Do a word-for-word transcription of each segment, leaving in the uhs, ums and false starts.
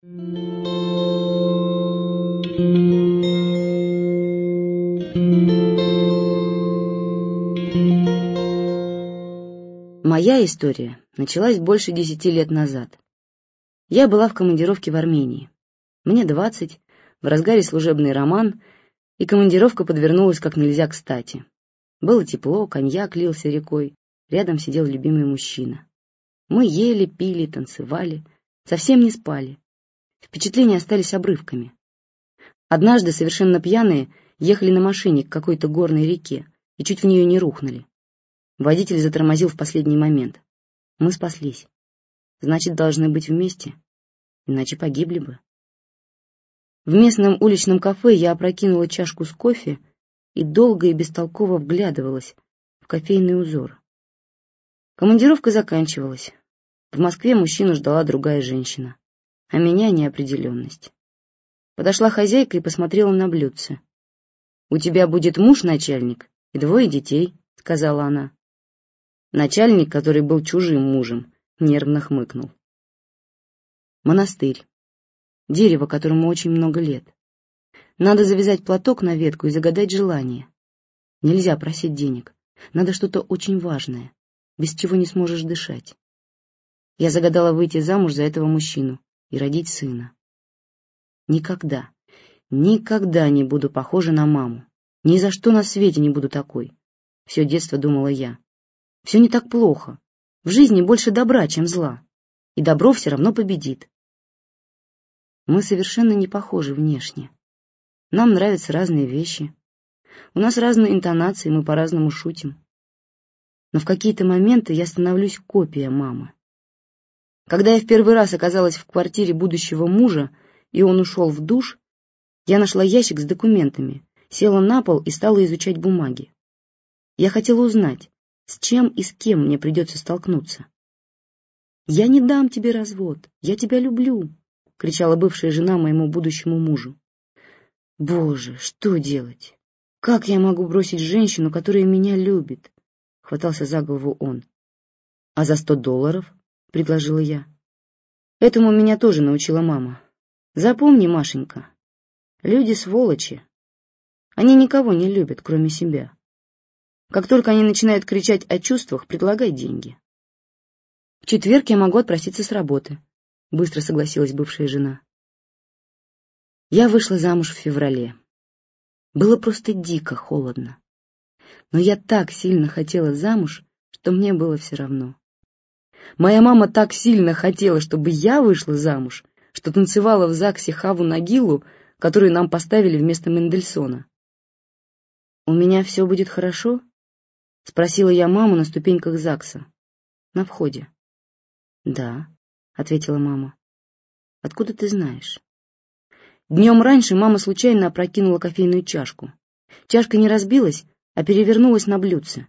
Моя история началась больше десяти лет назад. Я была в командировке в Армении. Мне двадцать, в разгаре служебный роман, и командировка подвернулась как нельзя кстати. Было тепло, коньяк лился рекой, рядом сидел любимый мужчина. Мы ели, пили, танцевали, совсем не спали. Впечатления остались обрывками. Однажды совершенно пьяные ехали на машине к какой-то горной реке и чуть в нее не рухнули. Водитель затормозил в последний момент. Мы спаслись. Значит, должны быть вместе, иначе погибли бы. В местном уличном кафе я опрокинула чашку с кофе и долго и бестолково вглядывалась в кофейный узор. Командировка заканчивалась. В Москве мужчину ждала другая женщина, а меня неопределенность. Подошла хозяйка и посмотрела на блюдце. «У тебя будет муж-начальник и двое детей», — сказала она. Начальник, который был чужим мужем, нервно хмыкнул. Монастырь. Дерево, которому очень много лет. Надо завязать платок на ветку и загадать желание. Нельзя просить денег. Надо что-то очень важное, без чего не сможешь дышать. Я загадала выйти замуж за этого мужчину и родить сына. Никогда, никогда не буду похожа на маму. Ни за что на свете не буду такой. Все детство думала я. Все не так плохо. В жизни больше добра, чем зла. И добро все равно победит. Мы совершенно не похожи внешне. Нам нравятся разные вещи. У нас разные интонации, мы по-разному шутим. Но в какие-то моменты я становлюсь копией мамы. Когда я в первый раз оказалась в квартире будущего мужа, и он ушел в душ, я нашла ящик с документами, села на пол и стала изучать бумаги. Я хотела узнать, с чем и с кем мне придется столкнуться. «Я не дам тебе развод, я тебя люблю», — кричала бывшая жена моему будущему мужу. «Боже, что делать? Как я могу бросить женщину, которая меня любит?» — хватался за голову он. «А за сто долларов?» — предложила я. Этому меня тоже научила мама. «Запомни, Машенька, люди сволочи. Они никого не любят, кроме себя. Как только они начинают кричать о чувствах, предлагай деньги». «В четверг я могу отпроситься с работы», — быстро согласилась бывшая жена. Я вышла замуж в феврале. Было просто дико холодно. Но я так сильно хотела замуж, что мне было все равно. Моя мама так сильно хотела, чтобы я вышла замуж, что танцевала в ЗАГСе Хаву Нагилу, которую нам поставили вместо Мендельсона. «У меня все будет хорошо?» — спросила я маму на ступеньках ЗАГСа, на входе. «Да», — ответила мама. «Откуда ты знаешь?» Днем раньше мама случайно опрокинула кофейную чашку. Чашка не разбилась, а перевернулась на блюдце.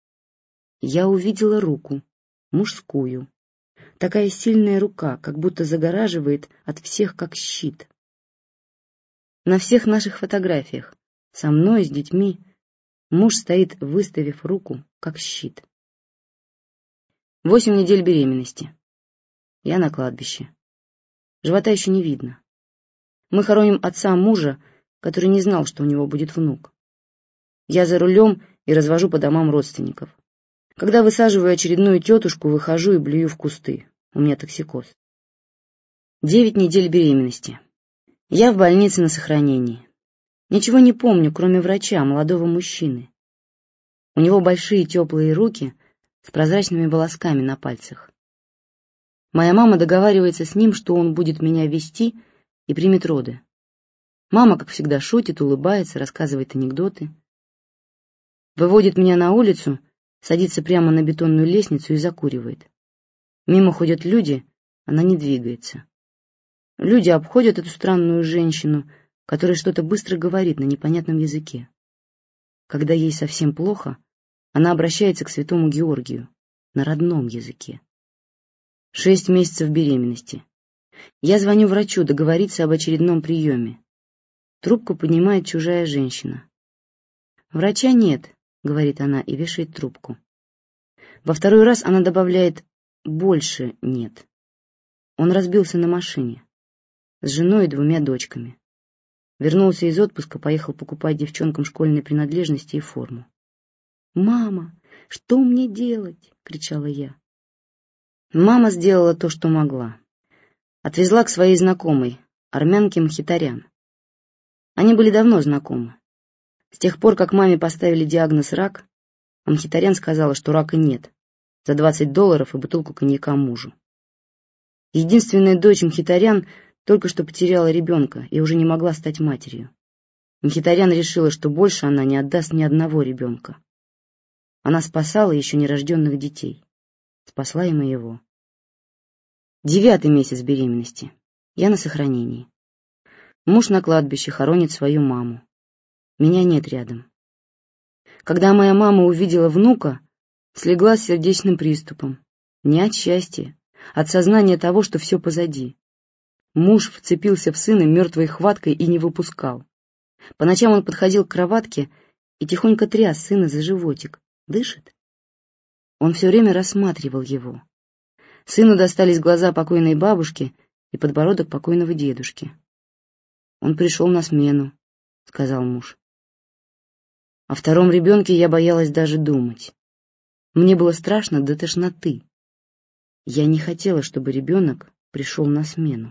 Я увидела руку, мужскую. Такая сильная рука, как будто загораживает от всех как щит. На всех наших фотографиях, со мной, с детьми, муж стоит, выставив руку, как щит. Восемь недель беременности. Я на кладбище. Живота еще не видно. Мы хороним отца мужа, который не знал, что у него будет внук. Я за рулем и развожу по домам родственников. Когда высаживаю очередную тетушку, выхожу и блюю в кусты. У меня токсикоз. Девять недель беременности. Я в больнице на сохранении. Ничего не помню, кроме врача, молодого мужчины. У него большие теплые руки с прозрачными волосками на пальцах. Моя мама договаривается с ним, что он будет меня вести и примет роды. Мама, как всегда, шутит, улыбается, рассказывает анекдоты. Выводит меня на улицу, садится прямо на бетонную лестницу и закуривает. Мимо ходят люди, она не двигается. Люди обходят эту странную женщину, которая что-то быстро говорит на непонятном языке. Когда ей совсем плохо, она обращается к святому Георгию на родном языке. Шесть месяцев беременности. Я звоню врачу договориться об очередном приеме. Трубку поднимает чужая женщина. «Врача нет», — говорит она и вешает трубку. Во второй раз она добавляет «больше нет». Он разбился на машине. с женой и двумя дочками. Вернулся из отпуска, поехал покупать девчонкам школьные принадлежности и форму. «Мама, что мне делать?» — кричала я. Мама сделала то, что могла. Отвезла к своей знакомой, армянке Мхитарян. Они были давно знакомы. С тех пор, как маме поставили диагноз рак, а Мхитарян сказала, что рака нет, за двадцать долларов и бутылку коньяка мужу. Единственная дочь Мхитарян только что потеряла ребенка и уже не могла стать матерью. Мхитарян решила, что больше она не отдаст ни одного ребенка. Она спасала еще нерожденных детей. Спасла и моего. Девятый месяц беременности. Я на сохранении. Муж на кладбище хоронит свою маму. Меня нет рядом. Когда моя мама увидела внука, слегла с сердечным приступом. Не от счастья, от сознания того, что все позади. Муж вцепился в сына мертвой хваткой и не выпускал. По ночам он подходил к кроватке и тихонько тряс сына за животик. Дышит? Он все время рассматривал его. Сыну достались глаза покойной бабушки и подбородок покойного дедушки. «Он пришел на смену», — сказал муж. О втором ребенке я боялась даже думать. Мне было страшно до тошноты. Я не хотела, чтобы ребенок пришел на смену.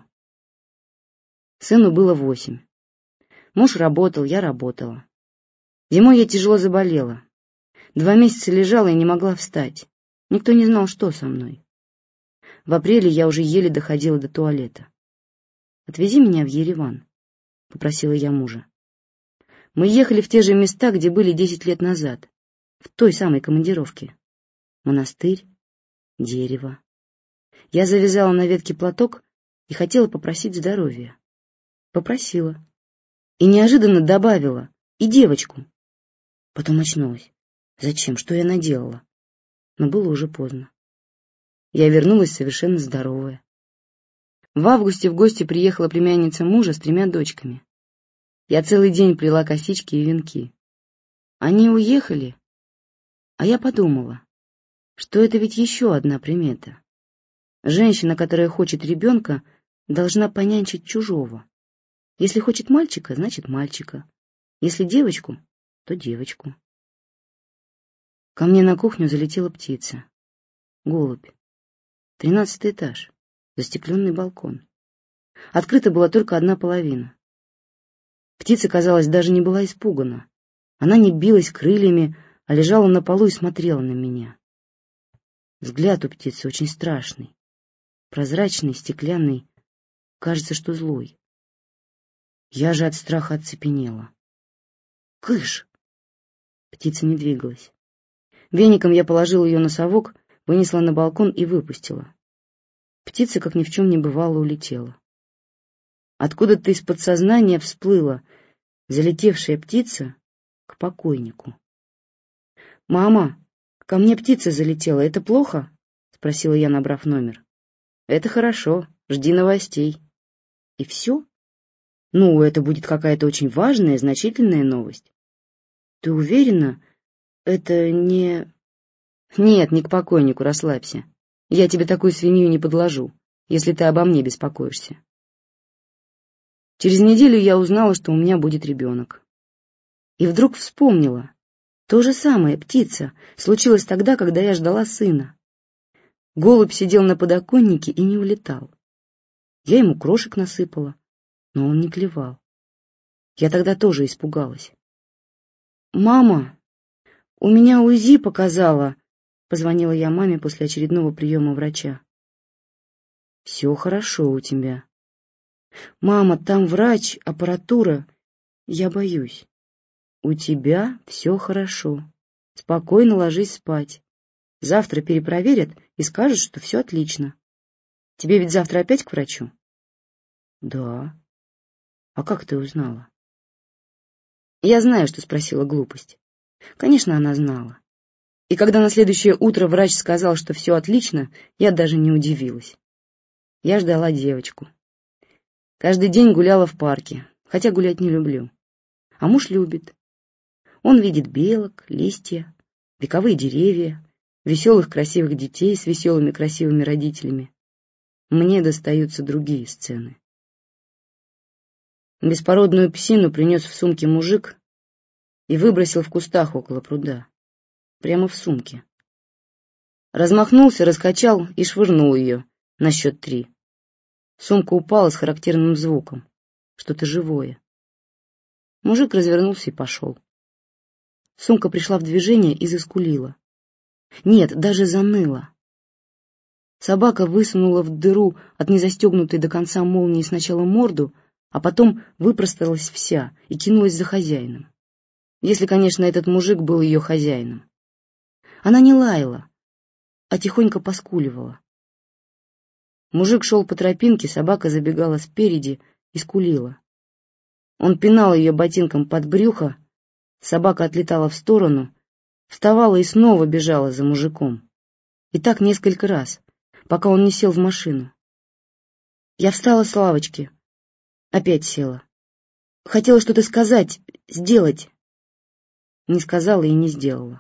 Сыну было восемь. Муж работал, я работала. Зимой я тяжело заболела. Два месяца лежала и не могла встать. Никто не знал, что со мной. В апреле я уже еле доходила до туалета. «Отвези меня в Ереван», — попросила я мужа. Мы ехали в те же места, где были десять лет назад, в той самой командировке. Монастырь, дерево. Я завязала на ветке платок и хотела попросить здоровья. Попросила. И неожиданно добавила: «И девочку». Потом очнулась. Зачем? Что я наделала? Но было уже поздно. Я вернулась совершенно здоровая. В августе в гости приехала племянница мужа с тремя дочками. Я целый день плела косички и венки. Они уехали, а я подумала, что это ведь еще одна примета. Женщина, которая хочет ребенка, должна понянчить чужого. Если хочет мальчика, значит мальчика. Если девочку, то девочку. Ко мне на кухню залетела птица. Голубь. Тринадцатый этаж. Застекленный балкон. Открыта была только одна половина. Птица, казалось, даже не была испугана. Она не билась крыльями, а лежала на полу и смотрела на меня. Взгляд у птицы очень страшный. Прозрачный, стеклянный. Кажется, что злой. Я же от страха оцепенела. «Кыш!» Птица не двигалась. Веником я положила ее на совок, вынесла на балкон и выпустила. Птица, как ни в чем не бывало, улетела. Откуда-то из подсознания всплыла залетевшая птица к покойнику. «Мама, ко мне птица залетела, это плохо?» — спросила я, набрав номер. «Это хорошо, жди новостей». «И все?» «Ну, это будет какая-то очень важная, значительная новость». «Ты уверена? Это не...» «Нет, не к покойнику, расслабься. Я тебе такую свинью не подложу, если ты обо мне беспокоишься». Через неделю я узнала, что у меня будет ребенок. И вдруг вспомнила. То же самое, птица, случилось тогда, когда я ждала сына. Голубь сидел на подоконнике и не улетал. Я ему крошек насыпала, но он не клевал. Я тогда тоже испугалась. «Мама, у меня УЗИ показала», — позвонила я маме после очередного приема врача. «Все хорошо у тебя». «Мама, там врач, аппаратура. Я боюсь». «У тебя все хорошо. Спокойно ложись спать. Завтра перепроверят и скажут, что все отлично. Тебе ведь завтра опять к врачу?» «Да». «А как ты узнала?» Я знаю, что спросила глупость. Конечно, она знала. И когда на следующее утро врач сказал, что все отлично, я даже не удивилась. Я ждала девочку. Каждый день гуляла в парке, хотя гулять не люблю. А муж любит. Он видит белок, листья, вековые деревья, веселых красивых детей с веселыми красивыми родителями. Мне достаются другие сцены. Беспородную псину принес в сумке мужик и выбросил в кустах около пруда. Прямо в сумке. Размахнулся, раскачал и швырнул ее на счет три. Сумка упала с характерным звуком. Что-то живое. Мужик развернулся и пошел. Сумка пришла в движение и заскулила. Нет, даже заныла. Собака высунула в дыру от незастегнутой до конца молнии сначала морду, а потом выпросталась вся и кинулась за хозяином. Если, конечно, этот мужик был ее хозяином. Она не лаяла, а тихонько поскуливала. Мужик шел по тропинке, собака забегала спереди и скулила. Он пинал ее ботинком под брюхо, собака отлетала в сторону, вставала и снова бежала за мужиком. И так несколько раз, пока он не сел в машину. Я встала с лавочки, опять села. Хотела что-то сказать, сделать. Не сказала и не сделала.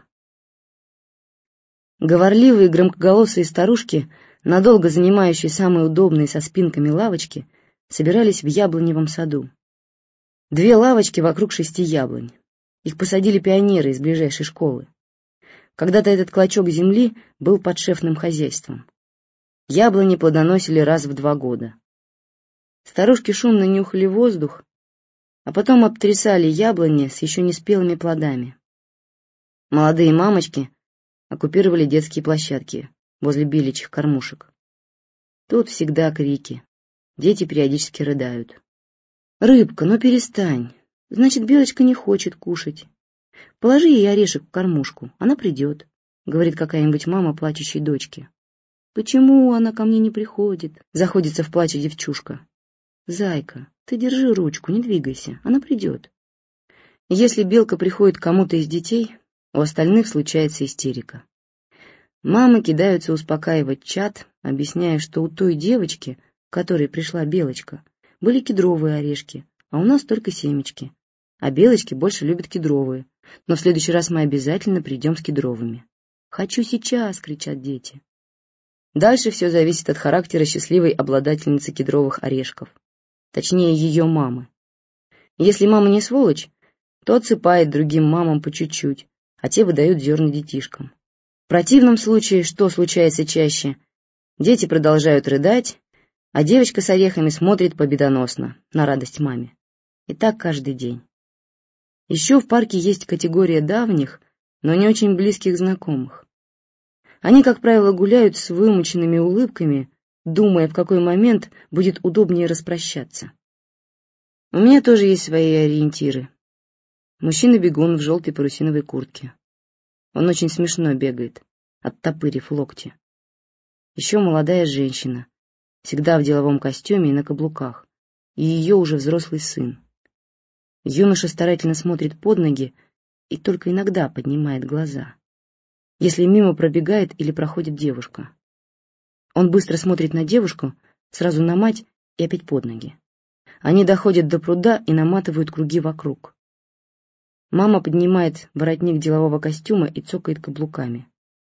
Говорливые громкоголосые старушки, надолго занимающие самые удобные со спинками лавочки, собирались в яблоневом саду. Две лавочки вокруг шести яблонь. Их посадили пионеры из ближайшей школы. Когда-то этот клочок земли был подшефным хозяйством. Яблони плодоносили раз в два года. Старушки шумно нюхали воздух, а потом обтрясали яблони с еще не спелыми плодами. Молодые мамочки оккупировали детские площадки возле беличьих кормушек. Тут всегда крики. Дети периодически рыдают. «Рыбка, ну перестань. Значит, белочка не хочет кушать. Положи ей орешек в кормушку, она придет», — говорит какая-нибудь мама плачущей дочке. «Почему она ко мне не приходит?» — заходится в плаче девчушка. «Зайка, ты держи ручку, не двигайся, она придет». Если белка приходит к кому-то из детей, у остальных случается истерика. Мамы кидаются успокаивать чад, объясняя, что у той девочки, к которой пришла белочка, были кедровые орешки, а у нас только семечки. А белочки больше любят кедровые, но в следующий раз мы обязательно придем с кедровыми. «Хочу сейчас!» — кричат дети. Дальше все зависит от характера счастливой обладательницы кедровых орешков, точнее ее мамы. Если мама не сволочь, то отсыпает другим мамам по чуть-чуть, а те выдают зерна детишкам. В противном случае, что случается чаще, дети продолжают рыдать, а девочка с орехами смотрит победоносно, на радость маме. И так каждый день. Еще в парке есть категория давних, но не очень близких знакомых. Они, как правило, гуляют с вымученными улыбками, думая, в какой момент будет удобнее распрощаться. У меня тоже есть свои ориентиры. Мужчина-бегун в желтой парусиновой куртке. Он очень смешно бегает, оттопырив локти. Еще молодая женщина, всегда в деловом костюме и на каблуках, и ее уже взрослый сын. Юноша старательно смотрит под ноги и только иногда поднимает глаза, если мимо пробегает или проходит девушка. Он быстро смотрит на девушку, сразу на мать и опять под ноги. Они доходят до пруда и наматывают круги вокруг. Мама поднимает воротник делового костюма и цокает каблуками.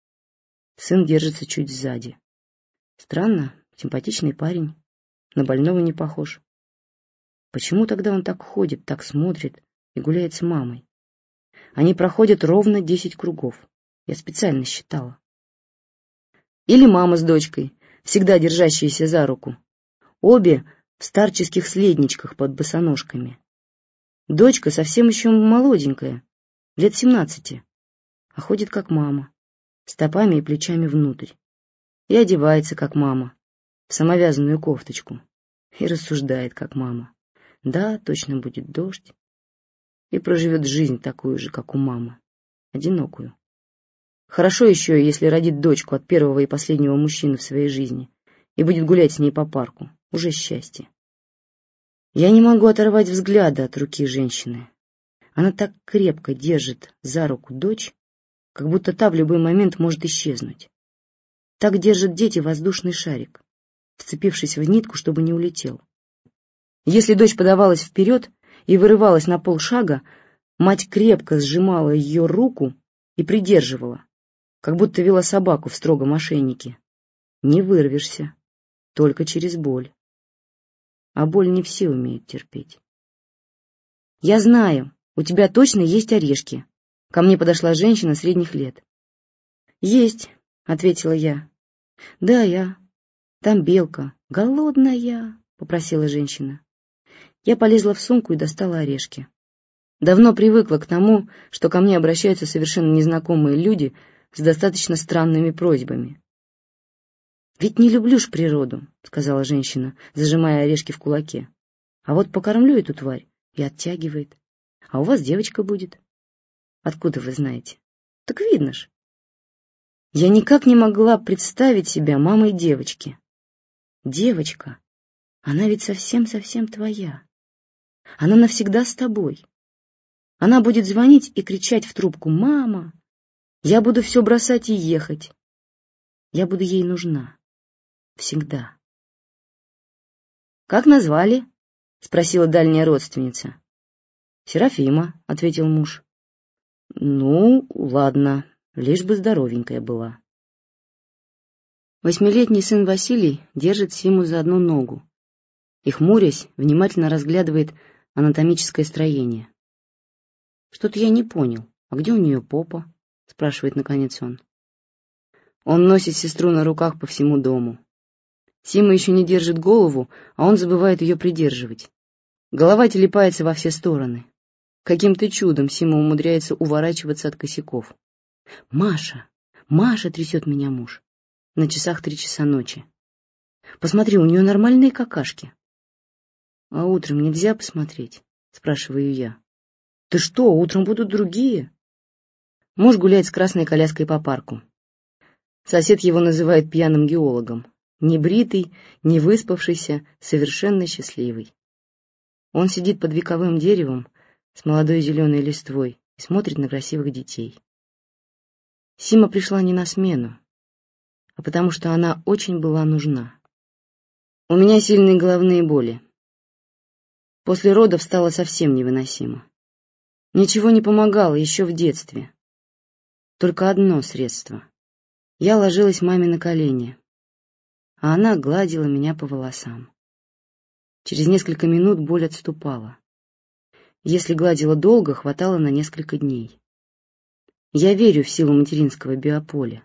Сын держится чуть сзади. Странно, симпатичный парень, на больного не похож. Почему тогда он так ходит, так смотрит и гуляет с мамой? Они проходят ровно десять кругов. Я специально считала. Или мама с дочкой, всегда держащиеся за руку. Обе в старческих следничках под босоножками. Дочка совсем еще молоденькая, лет семнадцати, а ходит как мама, стопами и плечами внутрь. И одевается как мама, в самовязанную кофточку. И рассуждает как мама. Да, точно будет дождь. И проживет жизнь такую же, как у мамы, одинокую. Хорошо еще, если родит дочку от первого и последнего мужчины в своей жизни и будет гулять с ней по парку. Уже счастье. Я не могу оторвать взгляда от руки женщины. Она так крепко держит за руку дочь, как будто та в любой момент может исчезнуть. Так держат дети воздушный шарик, вцепившись в нитку, чтобы не улетел. Если дочь подавалась вперед и вырывалась на полшага, мать крепко сжимала ее руку и придерживала, как будто вела собаку в строгом ошейнике. Не вырвешься, только через боль. А боль не все умеют терпеть. «Я знаю, у тебя точно есть орешки». Ко мне подошла женщина средних лет. «Есть», — ответила я. «Да, я. Там белка. Голодная», — попросила женщина. Я полезла в сумку и достала орешки. Давно привыкла к тому, что ко мне обращаются совершенно незнакомые люди с достаточно странными просьбами. «Ведь не люблю ж природу», — сказала женщина, зажимая орешки в кулаке. «А вот покормлю эту тварь и оттягивает. А у вас девочка будет». «Откуда вы знаете?» «Так видно ж». Я никак не могла представить себя мамой девочки. Девочка, она ведь совсем-совсем твоя. Она навсегда с тобой. Она будет звонить и кричать в трубку: «Мама!» Я буду все бросать и ехать. Я буду ей нужна. Всегда. «Как назвали?» — спросила дальняя родственница. «Серафима», — ответил муж. «Ну, ладно, лишь бы здоровенькая была». Восьмилетний сын Василий держит Симу за одну ногу и, хмурясь, внимательно разглядывает анатомическое строение. «Что-то я не понял. А где у нее попа?» — спрашивает наконец он. Он носит сестру на руках по всему дому. Сима еще не держит голову, а он забывает ее придерживать. Голова телепается во все стороны. Каким-то чудом Сима умудряется уворачиваться от косяков. «Маша! Маша!» — трясет меня муж. На часах три часа ночи. «Посмотри, у нее нормальные какашки». «А утром нельзя посмотреть?» — спрашиваю я. «Ты что, утром будут другие?» Муж гуляет с красной коляской по парку. Сосед его называет пьяным геологом. Небритый, не выспавшийся, совершенно счастливый. Он сидит под вековым деревом с молодой зеленой листвой и смотрит на красивых детей. Сима пришла не на смену, а потому что она очень была нужна. У меня сильные головные боли. После родов стало совсем невыносимо. Ничего не помогало еще в детстве. Только одно средство. Я ложилась маме на колени, а она гладила меня по волосам. Через несколько минут боль отступала. Если гладила долго, хватало на несколько дней. Я верю в силу материнского биополя.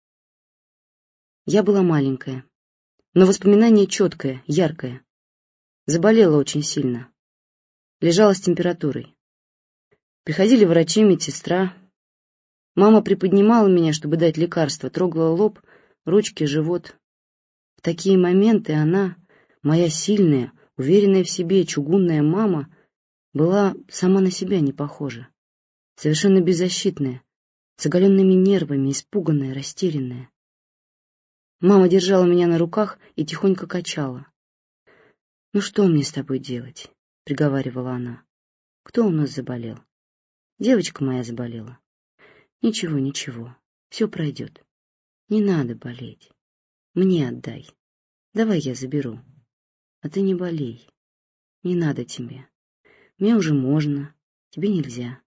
Я была маленькая, но воспоминание четкое, яркое. Заболела очень сильно. Лежала с температурой. Приходили врачи, медсестра. Мама приподнимала меня, чтобы дать лекарство, трогала лоб, ручки, живот. В такие моменты она, моя сильная, уверенная в себе чугунная мама, была сама на себя не похожа. Совершенно беззащитная, с оголенными нервами, испуганная, растерянная. Мама держала меня на руках и тихонько качала. «Ну что мне с тобой делать?» — приговаривала она. «Кто у нас заболел?» «Девочка моя заболела». «Ничего, ничего, все пройдет. Не надо болеть. Мне отдай. Давай я заберу. А ты не болей. Не надо тебе. Мне уже можно, тебе нельзя.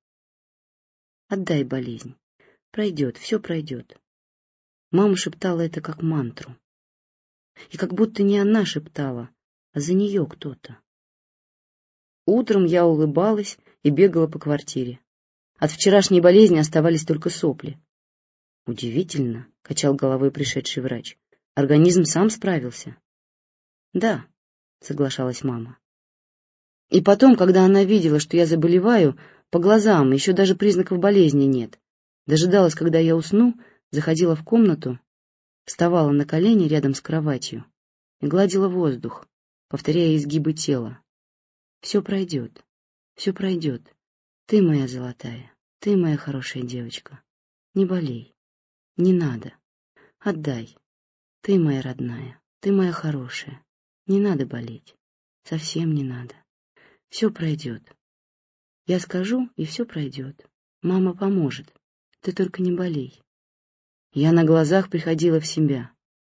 Отдай болезнь. Пройдет, все пройдет». Мама шептала это как мантру. И как будто не она шептала, а за нее кто-то. Утром я улыбалась и бегала по квартире. От вчерашней болезни оставались только сопли. «Удивительно», — качал головой пришедший врач. «Организм сам справился». «Да», — соглашалась мама. И потом, когда она видела, что я заболеваю, по глазам еще даже признаков болезни нет, дожидалась, когда я усну, заходила в комнату, вставала на колени рядом с кроватью и гладила воздух, повторяя изгибы тела. «Все пройдет, все пройдет. Ты моя золотая, ты моя хорошая девочка. Не болей, не надо. Отдай. Ты моя родная, ты моя хорошая. Не надо болеть, совсем не надо. Все пройдет. Я скажу, и все пройдет. Мама поможет. Ты только не болей». Я на глазах приходила в себя.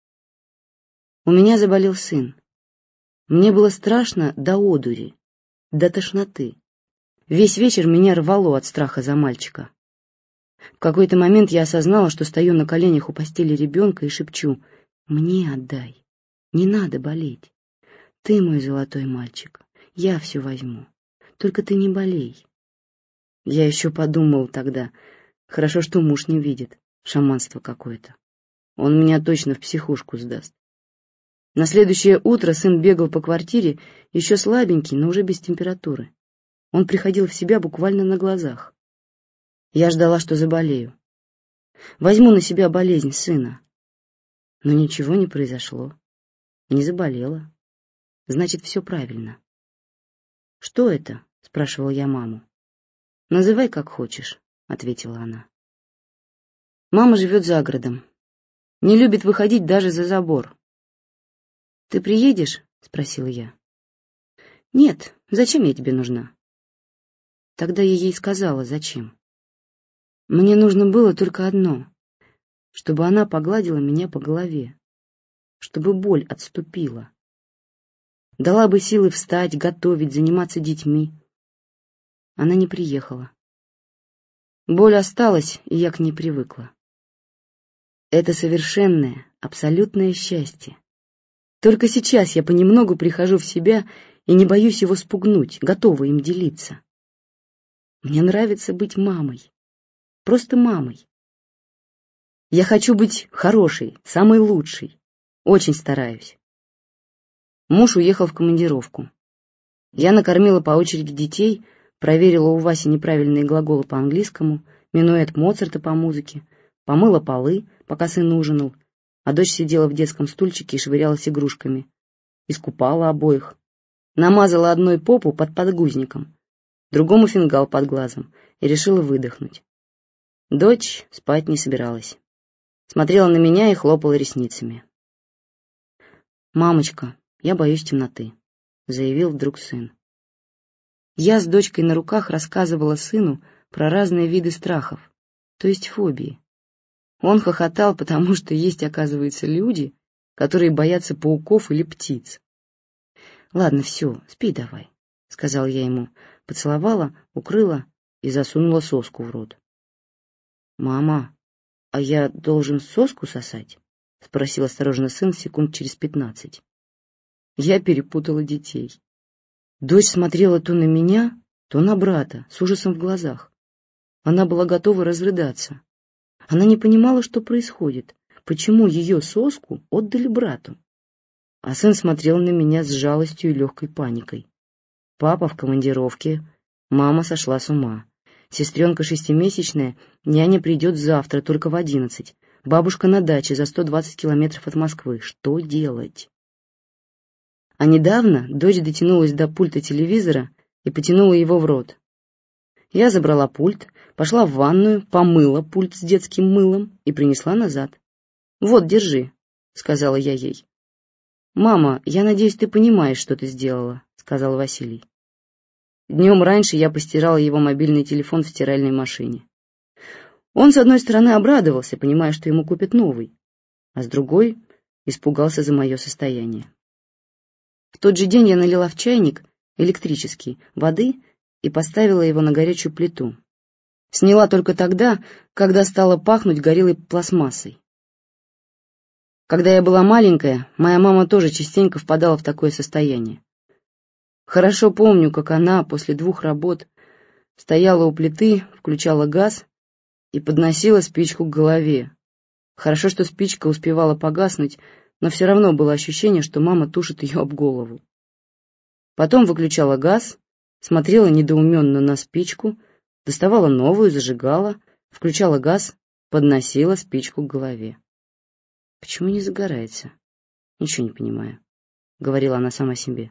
У меня заболел сын. Мне было страшно до одури, до тошноты. Весь вечер меня рвало от страха за мальчика. В какой-то момент я осознала, что стою на коленях у постели ребенка и шепчу: «Мне отдай, не надо болеть. Ты мой золотой мальчик, я все возьму. Только ты не болей. Я еще подумал тогда, хорошо, что муж не видит, шаманство какое-то. Он меня точно в психушку сдаст. На следующее утро сын бегал по квартире, еще слабенький, но уже без температуры. Он приходил в себя буквально на глазах. Я ждала, что заболею. Возьму на себя болезнь сына. Но ничего не произошло. Не заболела. Значит, все правильно. «Что это?» — спрашивала я маму. «Называй, как хочешь», — ответила она. Мама живет за городом. Не любит выходить даже за забор. «Ты приедешь?» — спросила я. «Нет, зачем я тебе нужна?» Тогда я ей сказала, зачем. Мне нужно было только одно, чтобы она погладила меня по голове, чтобы боль отступила. Дала бы силы встать, готовить, заниматься детьми. Она не приехала. Боль осталась, и я к ней привыкла. Это совершенное, абсолютное счастье. Только сейчас я понемногу прихожу в себя и не боюсь его спугнуть, готова им делиться. Мне нравится быть мамой. Просто мамой. Я хочу быть хорошей, самой лучшей. Очень стараюсь. Муж уехал в командировку. Я накормила по очереди детей, проверила у Васи неправильные глаголы по-английскому, минуэт Моцарта по музыке, помыла полы, пока сын ужинал, а дочь сидела в детском стульчике и швырялась игрушками. Искупала обоих. Намазала одной попу под подгузником, другому фингал под глазом и решила выдохнуть. Дочь спать не собиралась. Смотрела на меня и хлопала ресницами. «Мамочка, я боюсь темноты», — заявил вдруг сын. Я с дочкой на руках рассказывала сыну про разные виды страхов, то есть фобии. Он хохотал, потому что есть, оказывается, люди, которые боятся пауков или птиц. «Ладно, все, спи давай», — сказала я ему, поцеловала, укрыла и засунула соску в рот. «Мама, а я должен соску сосать?» — спросил осторожно сын секунд через пятнадцать. Я перепутала детей. Дочь смотрела то на меня, то на брата, с ужасом в глазах. Она была готова разрыдаться. Она не понимала, что происходит, почему ее соску отдали брату. А сын смотрел на меня с жалостью и легкой паникой. Папа в командировке, мама сошла с ума. Сестренка шестимесячная, няня придет завтра, только в одиннадцать. Бабушка на даче за сто двадцать километров от Москвы. Что делать? А недавно дочь дотянулась до пульта телевизора и потянула его в рот. Я забрала пульт, пошла в ванную, помыла пульт с детским мылом и принесла назад. «Вот, держи», — сказала я ей. «Мама, я надеюсь, ты понимаешь, что ты сделала», — сказал Василий. Днем раньше я постирала его мобильный телефон в стиральной машине. Он, с одной стороны, обрадовался, понимая, что ему купят новый, а с другой испугался за мое состояние. В тот же день я налила в чайник, электрический, воды и поставила его на горячую плиту. Сняла только тогда, когда стало пахнуть горелой пластмассой. Когда я была маленькая, моя мама тоже частенько впадала в такое состояние. Хорошо помню, как она после двух работ стояла у плиты, включала газ и подносила спичку к голове. Хорошо, что спичка успевала погаснуть, но все равно было ощущение, что мама тушит ее об голову. Потом выключала газ, смотрела недоуменно на спичку, доставала новую, зажигала, включала газ, подносила спичку к голове. «Почему не загорается? Ничего не понимаю», — говорила она сама себе.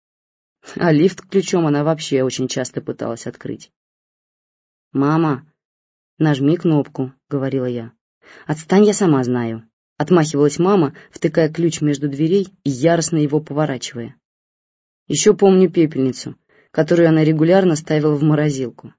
А лифт ключом она вообще очень часто пыталась открыть. «Мама, нажми кнопку», — говорила я. «Отстань, я сама знаю», — отмахивалась мама, втыкая ключ между дверей и яростно его поворачивая. Еще помню пепельницу, которую она регулярно ставила в морозилку.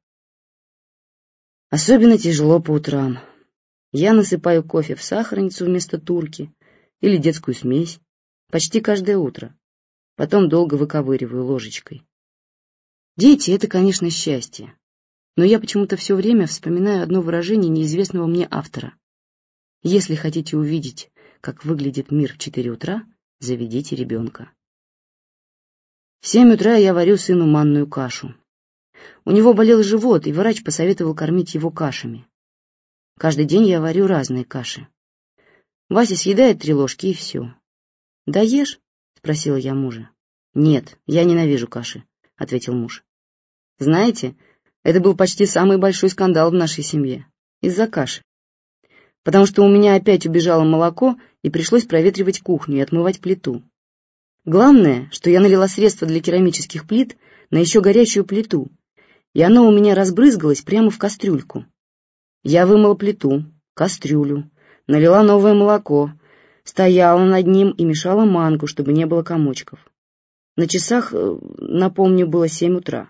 Особенно тяжело по утрам. Я насыпаю кофе в сахарницу вместо турки или детскую смесь почти каждое утро. Потом долго выковыриваю ложечкой. Дети — это, конечно, счастье, но я почему-то все время вспоминаю одно выражение неизвестного мне автора. Если хотите увидеть, как выглядит мир в четыре утра, заведите ребенка. В семь утра я варю сыну манную кашу. У него болел живот, и врач посоветовал кормить его кашами. Каждый день я варю разные каши. Вася съедает три ложки, и все. «Да ешь?» — спросила я мужа. «Нет, я ненавижу каши», — ответил муж. Знаете, это был почти самый большой скандал в нашей семье. Из-за каши. Потому что у меня опять убежало молоко, и пришлось проветривать кухню и отмывать плиту. Главное, что я налила средство для керамических плит на еще горячую плиту, и оно у меня разбрызгалось прямо в кастрюльку. Я вымыла плиту, кастрюлю, налила новое молоко, стояла над ним и мешала манку, чтобы не было комочков. На часах, напомню, было семь утра.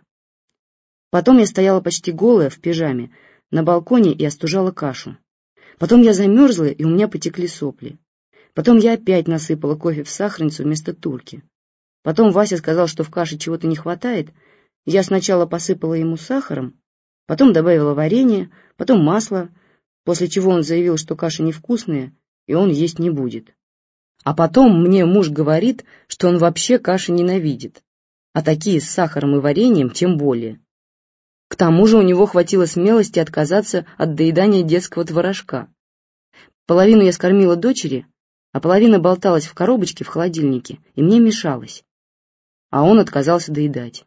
Потом я стояла почти голая, в пижаме, на балконе и остужала кашу. Потом я замерзла, и у меня потекли сопли. Потом я опять насыпала кофе в сахарницу вместо турки. Потом Вася сказал, что в каше чего-то не хватает. Я сначала посыпала ему сахаром, потом добавила варенье, потом масло, после чего он заявил, что каша невкусная, и он есть не будет. А потом мне муж говорит, что он вообще каши ненавидит, а такие с сахаром и вареньем тем более. К тому же у него хватило смелости отказаться от доедания детского творожка. Половину я скормила дочери, а половина болталась в коробочке в холодильнике, и мне мешалось. А он отказался доедать.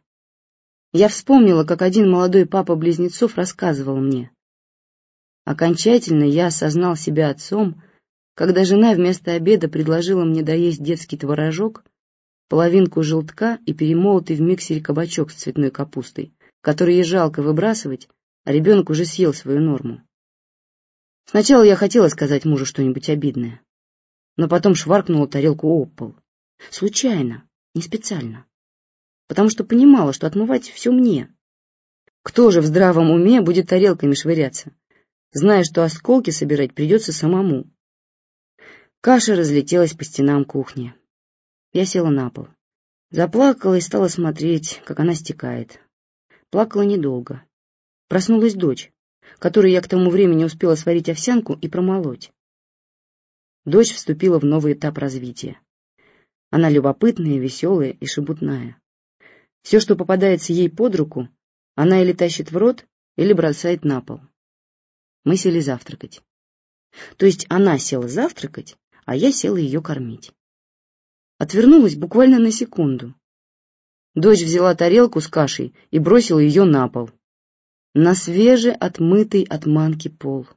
Я вспомнила, как один молодой папа близнецов рассказывал мне. Окончательно я осознал себя отцом, когда жена вместо обеда предложила мне доесть детский творожок, половинку желтка и перемолотый в миксере кабачок с цветной капустой, который ей жалко выбрасывать, а ребенок уже съел свою норму. Сначала я хотела сказать мужу что-нибудь обидное, но потом шваркнула тарелку об пол. Случайно, не специально. Потому что понимала, что отмывать все мне. Кто же в здравом уме будет тарелками швыряться, зная, что осколки собирать придется самому? Каша разлетелась по стенам кухни. Я села на пол. Заплакала и стала смотреть, как она стекает. Плакала недолго. Проснулась дочь, которой я к тому времени успела сварить овсянку и промолоть. Дочь вступила в новый этап развития. Она любопытная, веселая и шебутная. Все, что попадается ей под руку, она или тащит в рот, или бросает на пол. Мы сели завтракать. То есть она села завтракать, а я села ее кормить. Отвернулась буквально на секунду. Дочь взяла тарелку с кашей и бросила ее на пол. На свеже отмытый от манки пол.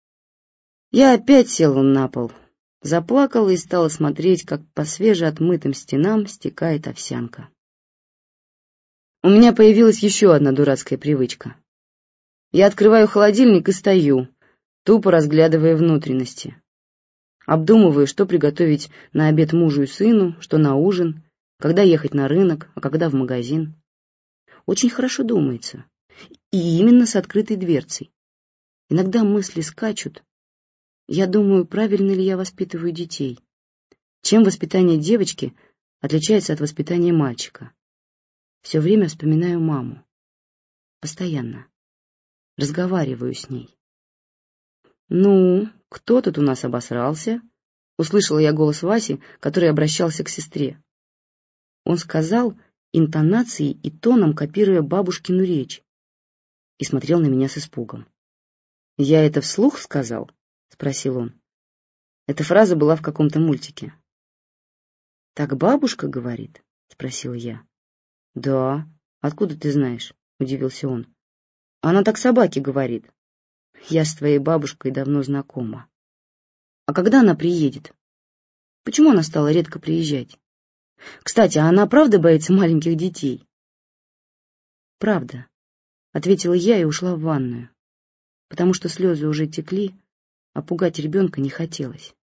Я опять села на пол, заплакала и стала смотреть, как по свеже отмытым стенам стекает овсянка. У меня появилась еще одна дурацкая привычка. Я открываю холодильник и стою, тупо разглядывая внутренности. Обдумываю, что приготовить на обед мужу и сыну, что на ужин, когда ехать на рынок, а когда в магазин. Очень хорошо думается. И именно с открытой дверцей. Иногда мысли скачут. Я думаю, правильно ли я воспитываю детей. Чем воспитание девочки отличается от воспитания мальчика. Все время вспоминаю маму. Постоянно. Разговариваю с ней. «Ну, кто тут у нас обосрался?» Услышала я голос Васи, который обращался к сестре. Он сказал, интонацией и тоном копируя бабушкину речь, и смотрел на меня с испугом. «Я это вслух сказал?» — спросил он. Эта фраза была в каком-то мультике. «Так бабушка говорит?» — спросил я. «Да. Откуда ты знаешь?» — удивился он. «Она так собаке говорит. Я с твоей бабушкой давно знакома. А когда она приедет? Почему она стала редко приезжать? Кстати, а она правда боится маленьких детей?» «Правда», — ответила я и ушла в ванную, потому что слезы уже текли, а пугать ребенка не хотелось.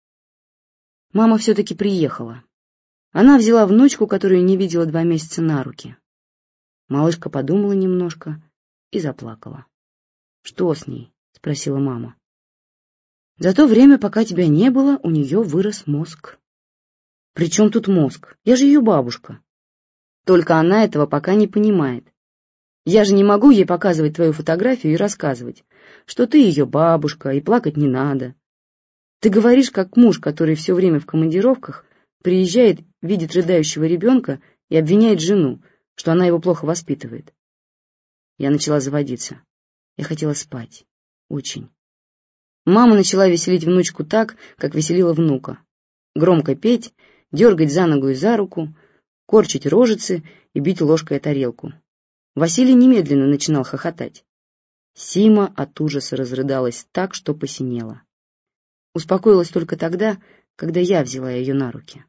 Мама все-таки приехала. Она взяла внучку, которую не видела два месяца, на руки. Малышка подумала немножко и заплакала. «Что с ней?» — спросила мама. «За то время, пока тебя не было, у нее вырос мозг». «При чем тут мозг? Я же ее бабушка». «Только она этого пока не понимает. Я же не могу ей показывать твою фотографию и рассказывать, что ты ее бабушка, и плакать не надо. Ты говоришь, как муж, который все время в командировках, приезжает, видит рыдающего ребенка и обвиняет жену, что она его плохо воспитывает. Я начала заводиться. Я хотела спать. Очень. Мама начала веселить внучку так, как веселила внука. Громко петь, дергать за ногу и за руку, корчить рожицы и бить ложкой о тарелку. Василий немедленно начинал хохотать. Сима от ужаса разрыдалась так, что посинела. Успокоилась только тогда, когда я взяла ее на руки.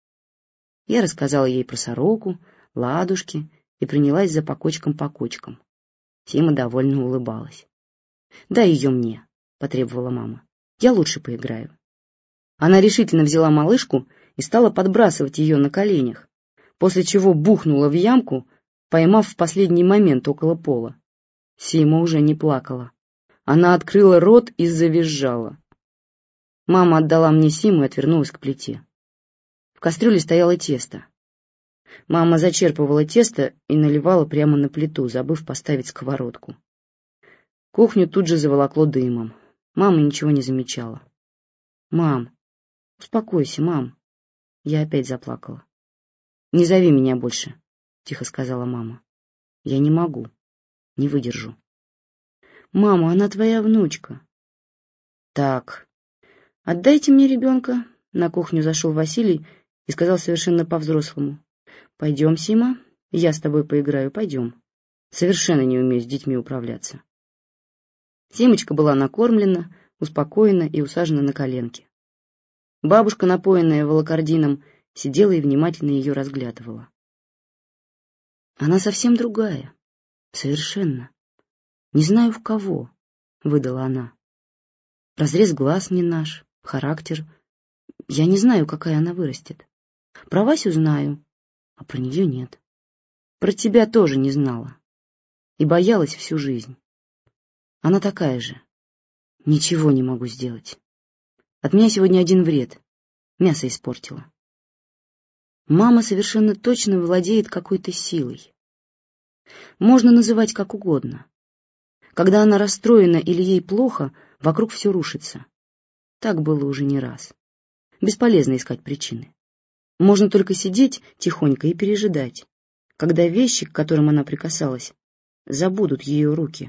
Я рассказала ей про сороку, ладушки и принялась за по кочкам по кочкам. Сима довольно улыбалась. «Дай ее мне», — потребовала мама. «Я лучше поиграю». Она решительно взяла малышку и стала подбрасывать ее на коленях, после чего бухнула в ямку, поймав в последний момент около пола. Сима уже не плакала. Она открыла рот и завизжала. Мама отдала мне Симу и отвернулась к плите. В кастрюле стояло тесто. Мама зачерпывала тесто и наливала прямо на плиту, забыв поставить сковородку. Кухню тут же заволокло дымом. Мама ничего не замечала. «Мам, успокойся, мам». Я опять заплакала. «Не зови меня больше», — тихо сказала мама. «Я не могу, не выдержу». «Мама, она твоя внучка». «Так, отдайте мне ребенка». На кухню зашел Василий и сказал совершенно по-взрослому. «Пойдем, Сима, я с тобой поиграю, пойдем. Совершенно не умею с детьми управляться». Симочка была накормлена, успокоена и усажена на коленки. Бабушка, напоенная волокордином, сидела и внимательно ее разглядывала. «Она совсем другая, совершенно. Не знаю, в кого», — выдала она. «Разрез глаз не наш, характер. Я не знаю, какая она вырастет. Про Васю знаю, а про нее нет. Про тебя тоже не знала. И боялась всю жизнь. Она такая же. Ничего не могу сделать. От меня сегодня один вред. Мясо испортила. Мама совершенно точно владеет какой-то силой. Можно называть как угодно. Когда она расстроена или ей плохо, вокруг все рушится. Так было уже не раз. Бесполезно искать причины. Можно только сидеть тихонько и пережидать, когда вещи, к которым она прикасалась, забудут ее руки.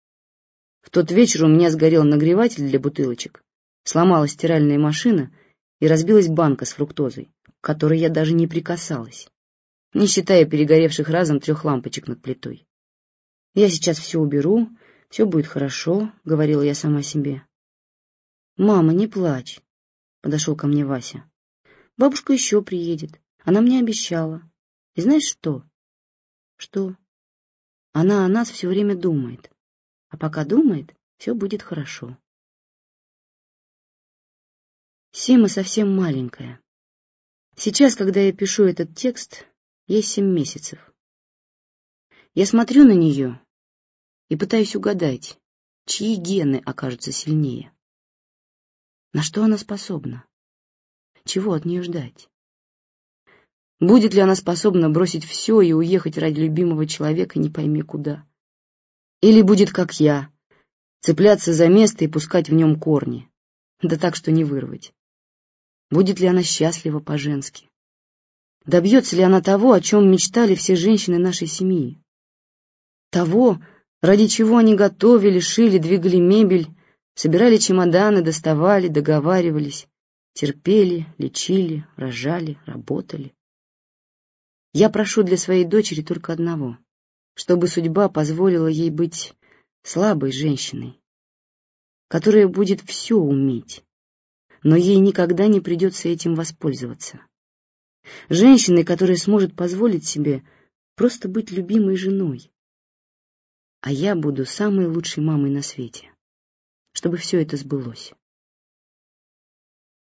В тот вечер у меня сгорел нагреватель для бутылочек, сломалась стиральная машина и разбилась банка с фруктозой, к которой я даже не прикасалась, не считая перегоревших разом трех лампочек над плитой. «Я сейчас все уберу, все будет хорошо», — говорила я сама себе. «Мама, не плачь», — подошел ко мне Вася. «Бабушка еще приедет, она мне обещала. И знаешь что?» «Что?» «Она о нас все время думает. А пока думает, все будет хорошо». Сима совсем маленькая. Сейчас, когда я пишу этот текст, ей семь месяцев. Я смотрю на нее и пытаюсь угадать, чьи гены окажутся сильнее. На что она способна? Чего от нее ждать? Будет ли она способна бросить все и уехать ради любимого человека не пойми куда? Или будет, как я, цепляться за место и пускать в нем корни, да так, что не вырвать? Будет ли она счастлива по-женски? Добьется ли она того, о чем мечтали все женщины нашей семьи? Того, ради чего они готовили, шили, двигали мебель, собирали чемоданы, доставали, договаривались, терпели, лечили, рожали, работали. Я прошу для своей дочери только одного, чтобы судьба позволила ей быть слабой женщиной, которая будет все уметь, но ей никогда не придется этим воспользоваться. Женщиной, которая сможет позволить себе просто быть любимой женой. А я буду самой лучшей мамой на свете, чтобы все это сбылось.